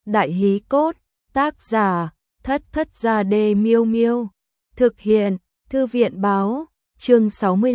Đại hí cốt, tác giả, Thất Thất Gia Đê Miêu Miêu. Thực hiện, Thư viện báo, chương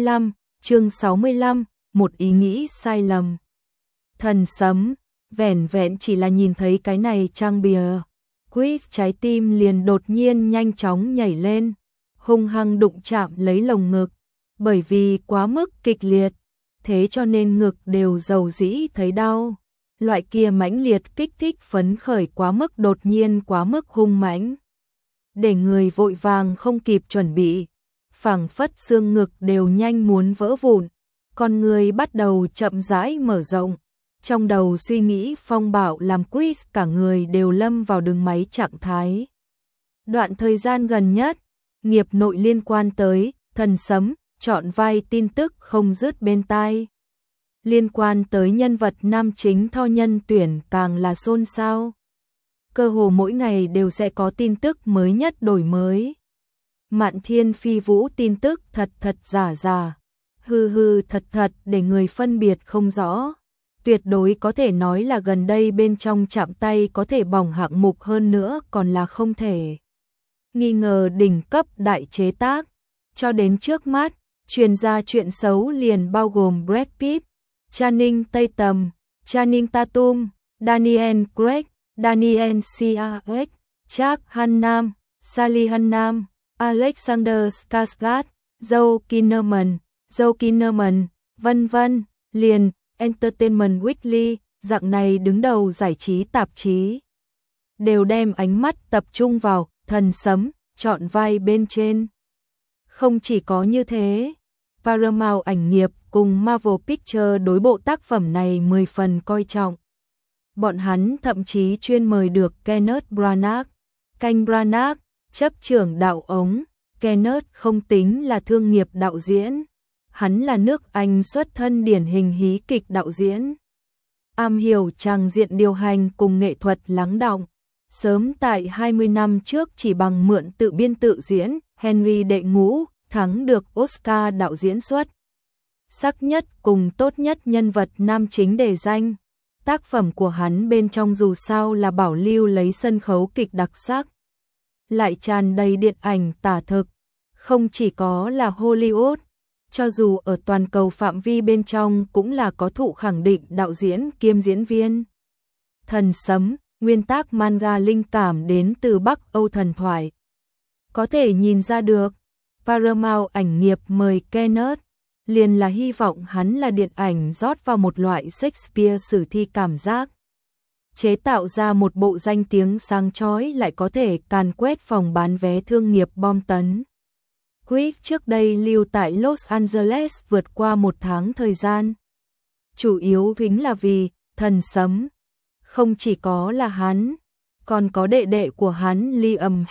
65, một ý nghĩ sai lầm. Thần sấm, vẻn vẹn chỉ là nhìn thấy cái này trang bìa. Chris trái tim liền đột nhiên nhanh chóng nhảy lên, hung hăng đụng chạm lấy lồng ngực, bởi vì quá mức kịch liệt, thế cho nên ngực đều dầu dĩ thấy đau. Loại kia mãnh liệt kích thích phấn khởi quá mức đột nhiên quá mức hung mãnh, để người vội vàng không kịp chuẩn bị, phảng phất xương ngực đều nhanh muốn vỡ vụn, con người bắt đầu chậm rãi mở rộng. Trong đầu suy nghĩ phong bạo làm Chris cả người đều lâm vào đường máy trạng thái. Đoạn thời gian gần nhất, nghiệp nội liên quan tới thần sấm, chọn vai tin tức không dứt bên tai. Liên quan tới nhân vật nam chính Tho nhân tuyển càng là xôn xao. Cơ hồ mỗi ngày đều sẽ có tin tức mới nhất đổi mới. Mạn thiên phi vũ tin tức thật thật giả giả, hư hư thật thật để người phân biệt không rõ. Tuyệt đối có thể nói là gần đây bên trong chạm tay có thể bỏng hạng mục hơn nữa còn là không thể nghi ngờ đỉnh cấp đại chế tác. Cho đến trước mắt, truyền ra chuyện xấu liền bao gồm Brad Pitt, Channing Tatum, Channing Tatum, Daniel Craig, Daniel Craig, Jack Hannam, Sally Hannam, Alexander Skarsgård, Joe Kinnaman, vân vân. Liền Entertainment Weekly, dạng này đứng đầu giải trí tạp chí, đều đem ánh mắt tập trung vào thần sấm, chọn vai bên trên. Không chỉ có như thế, Paramount ảnh nghiệp cùng Marvel Pictures đối bộ tác phẩm này 10 phần coi trọng. Bọn hắn thậm chí chuyên mời được Kenneth Branagh, chấp trưởng đạo ống. Kenneth không tính là thương nghiệp đạo diễn, hắn là nước Anh xuất thân điển hình hí kịch đạo diễn, am hiểu tràng diện điều hành cùng nghệ thuật lắng đọng. Sớm tại 20 năm trước chỉ bằng mượn tự biên tự diễn Henry đệ ngũ thắng được Oscar đạo diễn xuất sắc nhất cùng tốt nhất nhân vật nam chính đề danh. Tác phẩm của hắn bên trong dù sao là bảo lưu lấy sân khấu kịch đặc sắc, lại tràn đầy điện ảnh tả thực, không chỉ có là Hollywood, cho dù ở toàn cầu phạm vi bên trong cũng là có thụ khẳng định đạo diễn kiêm diễn viên. Thần sấm, nguyên tác manga linh cảm đến từ Bắc Âu thần thoại. Có thể nhìn ra được, Paramount ảnh nghiệp mời Kenneth, liền là hy vọng hắn là điện ảnh rót vào một loại Shakespeare sử thi cảm giác, chế tạo ra một bộ danh tiếng sáng chói lại có thể càn quét phòng bán vé thương nghiệp bom tấn. Chris trước đây lưu tại Los Angeles vượt qua 1 tháng thời gian. Chủ yếu chính là vì thần sấm. Không chỉ có là hắn, còn có đệ đệ của hắn Liam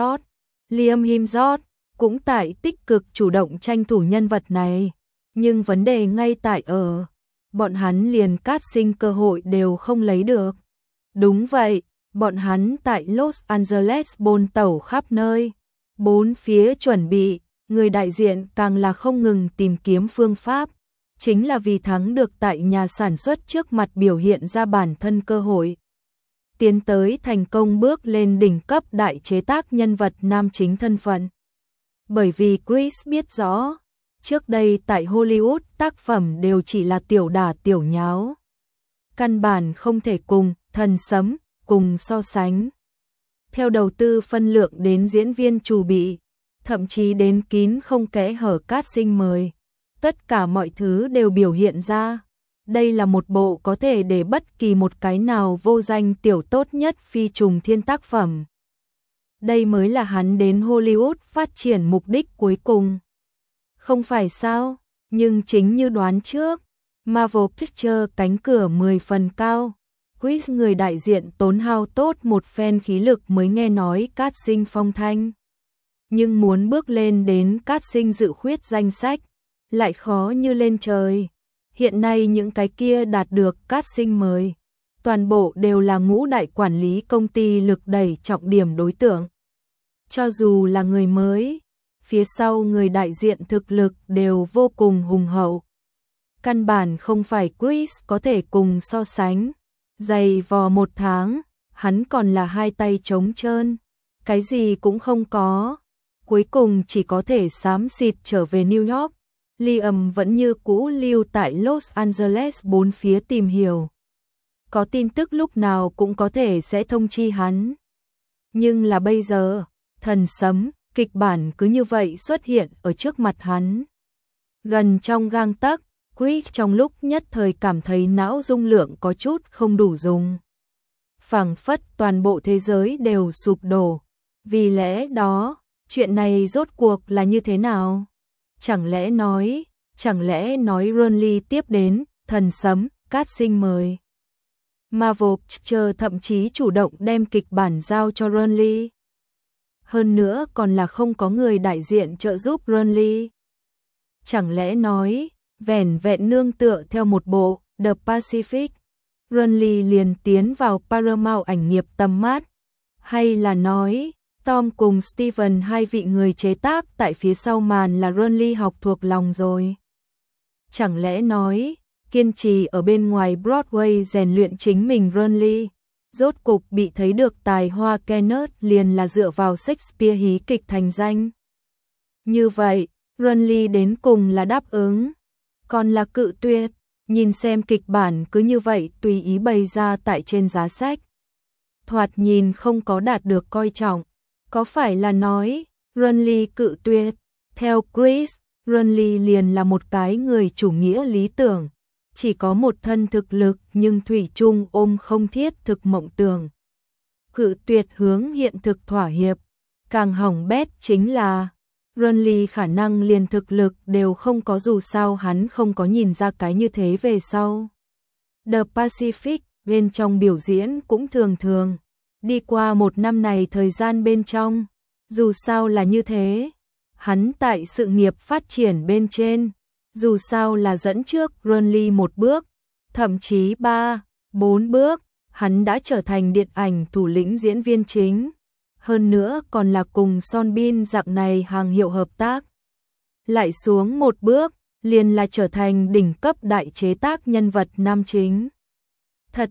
Hemsworth cũng tại tích cực chủ động tranh thủ nhân vật này. Nhưng vấn đề ngay tại ở, bọn hắn liền casting cơ hội đều không lấy được. Đúng vậy, bọn hắn tại Los Angeles bôn tẩu khắp nơi, bốn phía chuẩn bị, người đại diện càng là không ngừng tìm kiếm phương pháp, chính là vì thắng được tại nhà sản xuất trước mặt biểu hiện ra bản thân cơ hội, tiến tới thành công bước lên đỉnh cấp đại chế tác nhân vật nam chính thân phận. Bởi vì Chris biết rõ, trước đây tại Hollywood tác phẩm đều chỉ là tiểu đả tiểu nháo, căn bản không thể cùng thần sấm cùng so sánh. Theo đầu tư phân lượng đến diễn viên chủ bị, thậm chí đến kín không kẽ hở casting mời, tất cả mọi thứ đều biểu hiện ra. Đây là một bộ có thể để bất kỳ một cái nào vô danh tiểu tốt nhất phi trùng thiên tác phẩm. Đây mới là hắn đến Hollywood phát triển mục đích cuối cùng. Không phải sao, nhưng chính như đoán trước, Marvel Pictures cánh cửa 10 phần cao. Chris người đại diện tốn hao tốt một phen khí lực mới nghe nói casting phong thanh. Nhưng muốn bước lên đến casting dự khuyết danh sách, lại khó như lên trời. Hiện nay những cái kia đạt được casting mời, toàn bộ đều là ngũ đại quản lý công ty lực đẩy trọng điểm đối tượng. Cho dù là người mới, phía sau người đại diện thực lực đều vô cùng hùng hậu. Căn bản không phải Chris có thể cùng so sánh. Dày vò 1 tháng, hắn còn là hai tay trống trơn, cái gì cũng không có. Cuối cùng chỉ có thể xám xịt trở về New York. Liam vẫn như cũ lưu tại Los Angeles bốn phía tìm hiểu. Có tin tức lúc nào cũng có thể sẽ thông chi hắn. Nhưng là bây giờ, thần sấm, kịch bản cứ như vậy xuất hiện ở trước mặt hắn. Gần trong gang tấc, Chris trong lúc nhất thời cảm thấy não dung lượng có chút không đủ dùng. Phảng phất toàn bộ thế giới đều sụp đổ. Vì lẽ đó, chuyện này rốt cuộc là như thế nào? Chẳng lẽ nói Ronly tiếp đến, thần sấm, cát sinh mời. Marvel chờ thậm chí chủ động đem kịch bản giao cho Ronly. Hơn nữa còn là không có người đại diện trợ giúp Ronly. Chẳng lẽ nói, vẻn vẹn nương tựa theo một bộ The Pacific, Ronly liền tiến vào Paramount ảnh nghiệp tầm mắt, hay là nói Tom cùng Steven hai vị người chế tác tại phía sau màn là Ronly học thuộc lòng rồi. Chẳng lẽ nói, kiên trì ở bên ngoài Broadway rèn luyện chính mình Ronly, rốt cục bị thấy được tài hoa Kenneth liền là dựa vào Shakespeare hí kịch thành danh. Như vậy, Ronly đến cùng là đáp ứng, còn là cự tuyệt, nhìn xem kịch bản cứ như vậy tùy ý bày ra tại trên giá sách. Thoạt nhìn không có đạt được coi trọng, có phải là nói, Ronly cự tuyệt, theo Chris, Ronly liền là một cái người chủ nghĩa lý tưởng, chỉ có một thân thực lực nhưng thủy chung ôm không thiết thực mộng tưởng. Cự tuyệt hướng hiện thực thỏa hiệp, càng hỏng bét chính là Ronly khả năng liền thực lực đều không có dù sao hắn không có nhìn ra cái như thế về sau. The Pacific bên trong biểu diễn cũng thường thường, đi qua một năm này thời gian bên trong, dù sao là như thế, hắn tại sự nghiệp phát triển bên trên, dù sao là dẫn trước Ronly một bước, thậm chí 3, 4 bước, hắn đã trở thành điện ảnh thủ lĩnh diễn viên chính. Hơn nữa còn là cùng Sean Bean dạng này hàng hiệu hợp tác. Lại xuống một bước, liền là trở thành đỉnh cấp đại chế tác nhân vật nam chính. Thật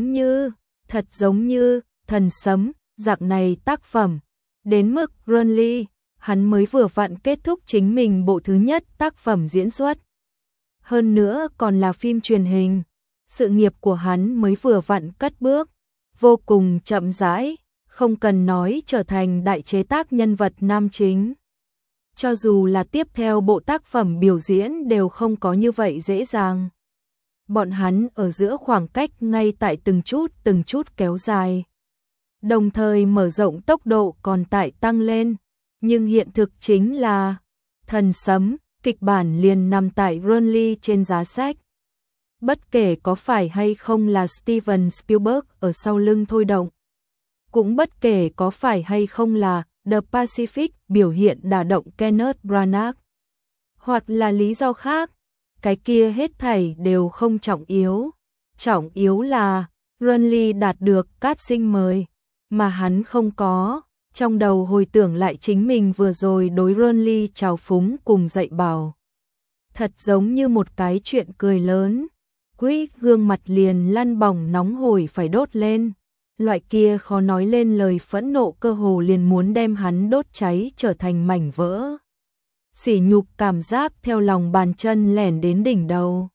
giống như, thần sấm, dạng này tác phẩm. Đến mức Ronly, hắn mới vừa vặn kết thúc chính mình bộ thứ nhất tác phẩm diễn xuất. Hơn nữa còn là phim truyền hình. Sự nghiệp của hắn mới vừa vặn cất bước, vô cùng chậm rãi. Không cần nói trở thành đại chế tác nhân vật nam chính. Cho dù là tiếp theo bộ tác phẩm biểu diễn đều không có như vậy dễ dàng. Bọn hắn ở giữa khoảng cách ngay tại từng chút kéo dài. Đồng thời mở rộng tốc độ còn tại tăng lên. Nhưng hiện thực chính là thần sấm, kịch bản liền nằm tại Ronly trên giá sách. Bất kể có phải hay không là Steven Spielberg ở sau lưng thôi động. Cũng bất kể có phải hay không là The Pacific biểu hiện đả động Kenneth Branagh, hoặc là lý do khác, cái kia hết thảy đều không trọng yếu. Trọng yếu là Ronly đạt được casting mời, mà hắn không có, trong đầu hồi tưởng lại chính mình vừa rồi đối Ronly trào phúng cùng dạy bảo. Thật giống như một cái chuyện cười lớn, Chris gương mặt liền lăn bỏng nóng hổi phải đốt lên. Loại kia khó nói lên lời phẫn nộ cơ hồ liền muốn đem hắn đốt cháy trở thành mảnh vỡ. Sỉ nhục cảm giác theo lòng bàn chân lẻn đến đỉnh đầu.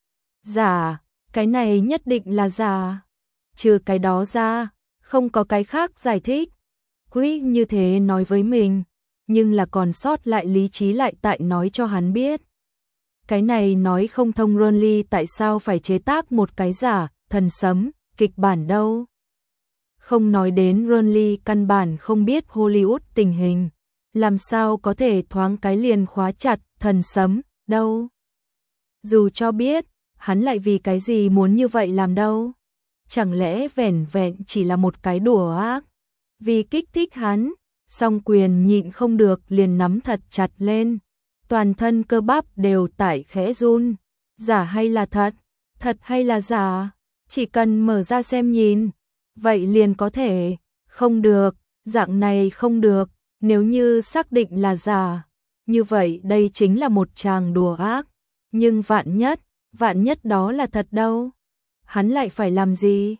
Giả, cái này nhất định là giả. Trừ cái đó ra, không có cái khác giải thích. Chris như thế nói với mình, nhưng là còn sót lại lý trí lại tại nói cho hắn biết. Cái này nói không thông Ronly tại sao phải chế tác một cái giả, thần sấm, kịch bản đâu. Không nói đến Ronly căn bản không biết Hollywood tình hình, làm sao có thể thoáng cái liền khóa chặt thần sấm đâu. Dù cho biết, hắn lại vì cái gì muốn như vậy làm đâu. Chẳng lẽ vẻn vẹn chỉ là một cái đùa ác. Vì kích thích hắn, song quyền nhịn không được liền nắm thật chặt lên. Toàn thân cơ bắp đều tại khẽ run. Giả hay là thật? Thật hay là giả? Chỉ cần mở ra xem nhìn. Vậy liền có thể, không được, dạng này không được, nếu như xác định là giả, như vậy đây chính là một tràng đùa ác, nhưng vạn nhất đó là thật đâu, hắn lại phải làm gì?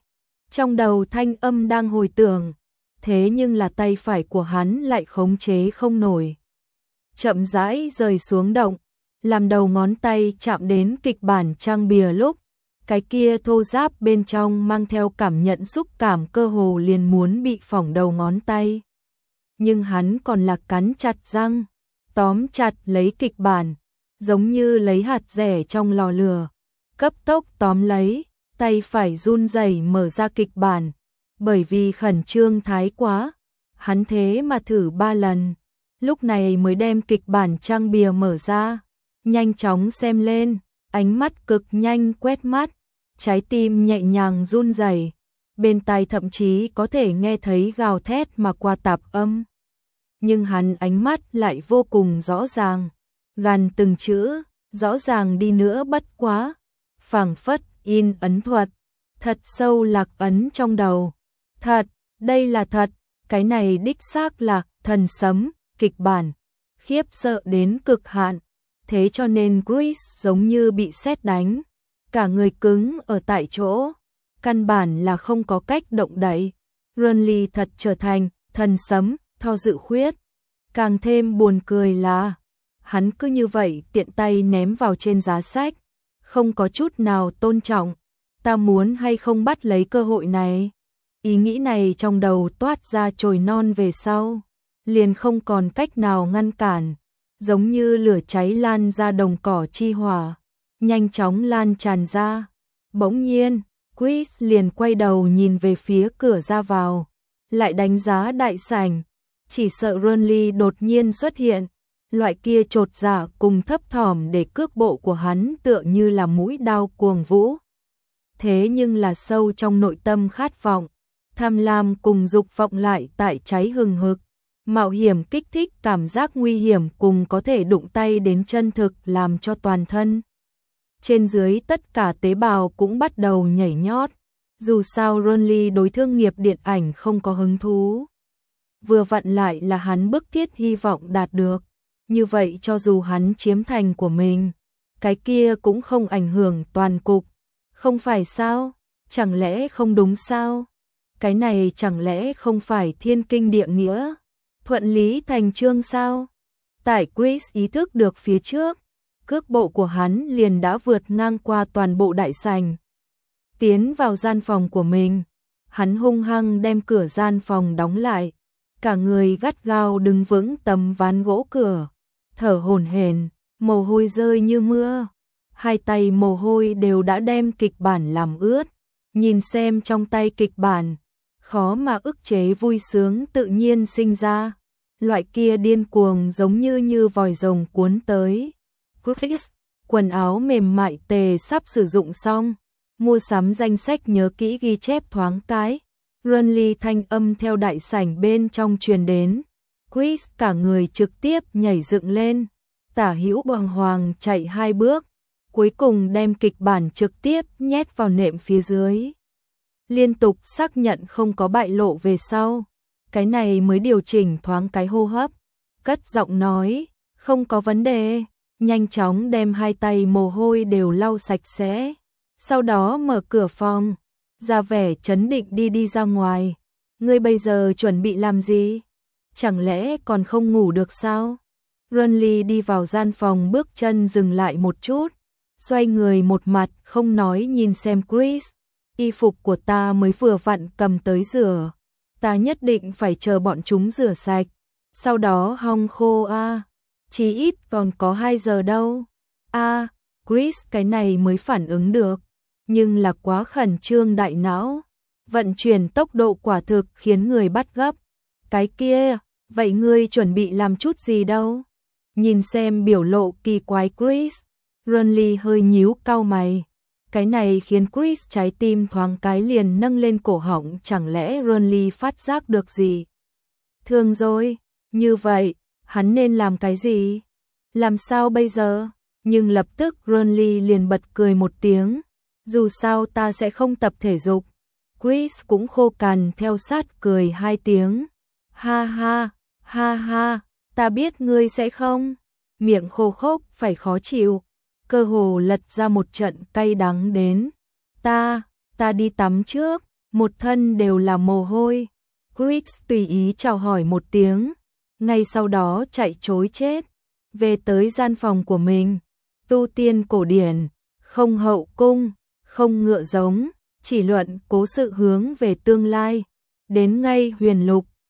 Trong đầu thanh âm đang hồi tưởng, thế nhưng là tay phải của hắn lại khống chế không nổi. Chậm rãi rời xuống động, làm đầu ngón tay chạm đến kịch bản trang bìa lúc, cái kia thô ráp bên trong mang theo cảm nhận xúc cảm cơ hồ liền muốn bị phỏng đầu ngón tay. Nhưng hắn còn là cắn chặt răng, tóm chặt lấy kịch bản, giống như lấy hạt dẻ trong lò lửa, cấp tốc tóm lấy, tay phải run rẩy mở ra kịch bản, bởi vì khẩn trương thái quá, hắn thế mà thử 3 lần, lúc này mới đem kịch bản trang bìa mở ra, nhanh chóng xem lên, ánh mắt cực nhanh quét mắt, trái tim nhẹ nhàng run rẩy, bên tai thậm chí có thể nghe thấy gào thét mà qua tạp âm. Nhưng hắn ánh mắt lại vô cùng rõ ràng, gàn từng chữ, rõ ràng đi nữa bất quá, phảng phất in ấn thuật, thật sâu lạc ấn trong đầu. Thật, đây là thật, cái này đích xác là thần sấm, kịch bản, khiếp sợ đến cực hạn, thế cho nên Chris giống như bị sét đánh, cả người cứng ở tại chỗ, căn bản là không có cách động đậy. Renly thật trở thành thần sấm, Tho Dự Khuyết. Càng thêm buồn cười là, hắn cứ như vậy tiện tay ném vào trên giá sách, không có chút nào tôn trọng, ta muốn hay không bắt lấy cơ hội này. Ý nghĩ này trong đầu toát ra chồi non về sau, liền không còn cách nào ngăn cản, giống như lửa cháy lan ra đồng cỏ chi hỏa, nhanh chóng lan tràn ra. Bỗng nhiên, Chris liền quay đầu nhìn về phía cửa ra vào, lại đánh giá đại sảnh, chỉ sợ Renly đột nhiên xuất hiện, loại kia chột dạ cùng thấp thỏm để cước bộ của hắn tựa như là mũi đao cuồng vũ. Thế nhưng là sâu trong nội tâm khát vọng, tham lam cùng dục vọng lại tại cháy hừng hực, mạo hiểm kích thích cảm giác nguy hiểm cùng có thể đụng tay đến chân thực làm cho toàn thân. Trên dưới tất cả tế bào cũng bắt đầu nhảy nhót, dù sao Renly đối thương nghiệp điện ảnh không có hứng thú. Vừa vặn lại là hắn bức thiết hy vọng đạt được, như vậy cho dù hắn chiếm thành của mình, cái kia cũng không ảnh hưởng toàn cục, không phải sao? Chẳng lẽ không đúng sao? Cái này chẳng lẽ không phải thiên kinh địa nghĩa, thuận lý thành chương sao? Tại Chris ý thức được phía trước, cước bộ của hắn liền đã vượt ngang qua toàn bộ đại sảnh, tiến vào gian phòng của mình. Hắn hung hăng đem cửa gian phòng đóng lại, cả người gắt gao đứng vững tấm ván gỗ cửa, thở hổn hển, mồ hôi rơi như mưa, hai tay mồ hôi đều đã đem kịch bản làm ướt. Nhìn xem trong tay kịch bản, khó mà ức chế vui sướng tự nhiên sinh ra, loại kia điên cuồng giống như vòi rồng cuốn tới. Chris, quần áo mềm mại tề sắp sử dụng xong, mua sắm danh sách nhớ kỹ ghi chép thoáng cái. Renly thanh âm theo đại sảnh bên trong truyền đến. Chris cả người trực tiếp nhảy dựng lên, tả hữu bàng hoàng chạy 2 bước, cuối cùng đem kịch bản trực tiếp nhét vào nệm phía dưới. Liên tục xác nhận không có bại lộ về sau, cái này mới điều chỉnh thoáng cái hô hấp, cất giọng nói, không có vấn đề, nhanh chóng đem hai tay mồ hôi đều lau sạch sẽ, sau đó mở cửa phòng, ra vẻ trấn định đi ra ngoài. Ngươi bây giờ chuẩn bị làm gì? Chẳng lẽ còn không ngủ được sao? Renly đi vào gian phòng, bước chân dừng lại một chút, xoay người một mặt không nói nhìn xem Chris. Y phục của ta mới vừa vặn cầm tới rửa, ta nhất định phải chờ bọn chúng rửa sạch, sau đó hong khô a. Chí ít còn có 2 giờ đâu. A, Chris cái này mới phản ứng được, nhưng là quá khẩn trương đại não, vận chuyển tốc độ quả thực khiến người bắt gấp. Cái kia, vậy ngươi chuẩn bị làm chút gì đâu? Nhìn xem biểu lộ kỳ quái Chris, Renly hơi nhíu cau mày. Cái này khiến Chris trái tim thoáng cái liền nâng lên cổ họng, chẳng lẽ Renly phát giác được gì? Thương rồi, như vậy, hắn nên làm cái gì? Làm sao bây giờ? Nhưng lập tức Renly liền bật cười một tiếng, dù sao ta sẽ không tập thể dục. Chris cũng khô cằn theo sát cười 2 tiếng. Ha ha, ta biết ngươi sẽ không. Miệng khô khốc phải khó chịu, cơ hồ lật ra một trận cay đắng đến. Ta đi tắm trước, một thân đều là mồ hôi. Chris tùy ý chào hỏi một tiếng, ngay sau đó chạy trối chết, về tới gian phòng của mình. Tu tiên cổ điển, không hậu cung, không ngựa giống, chỉ luận cố sự hướng về tương lai. Đến ngay huyền lục,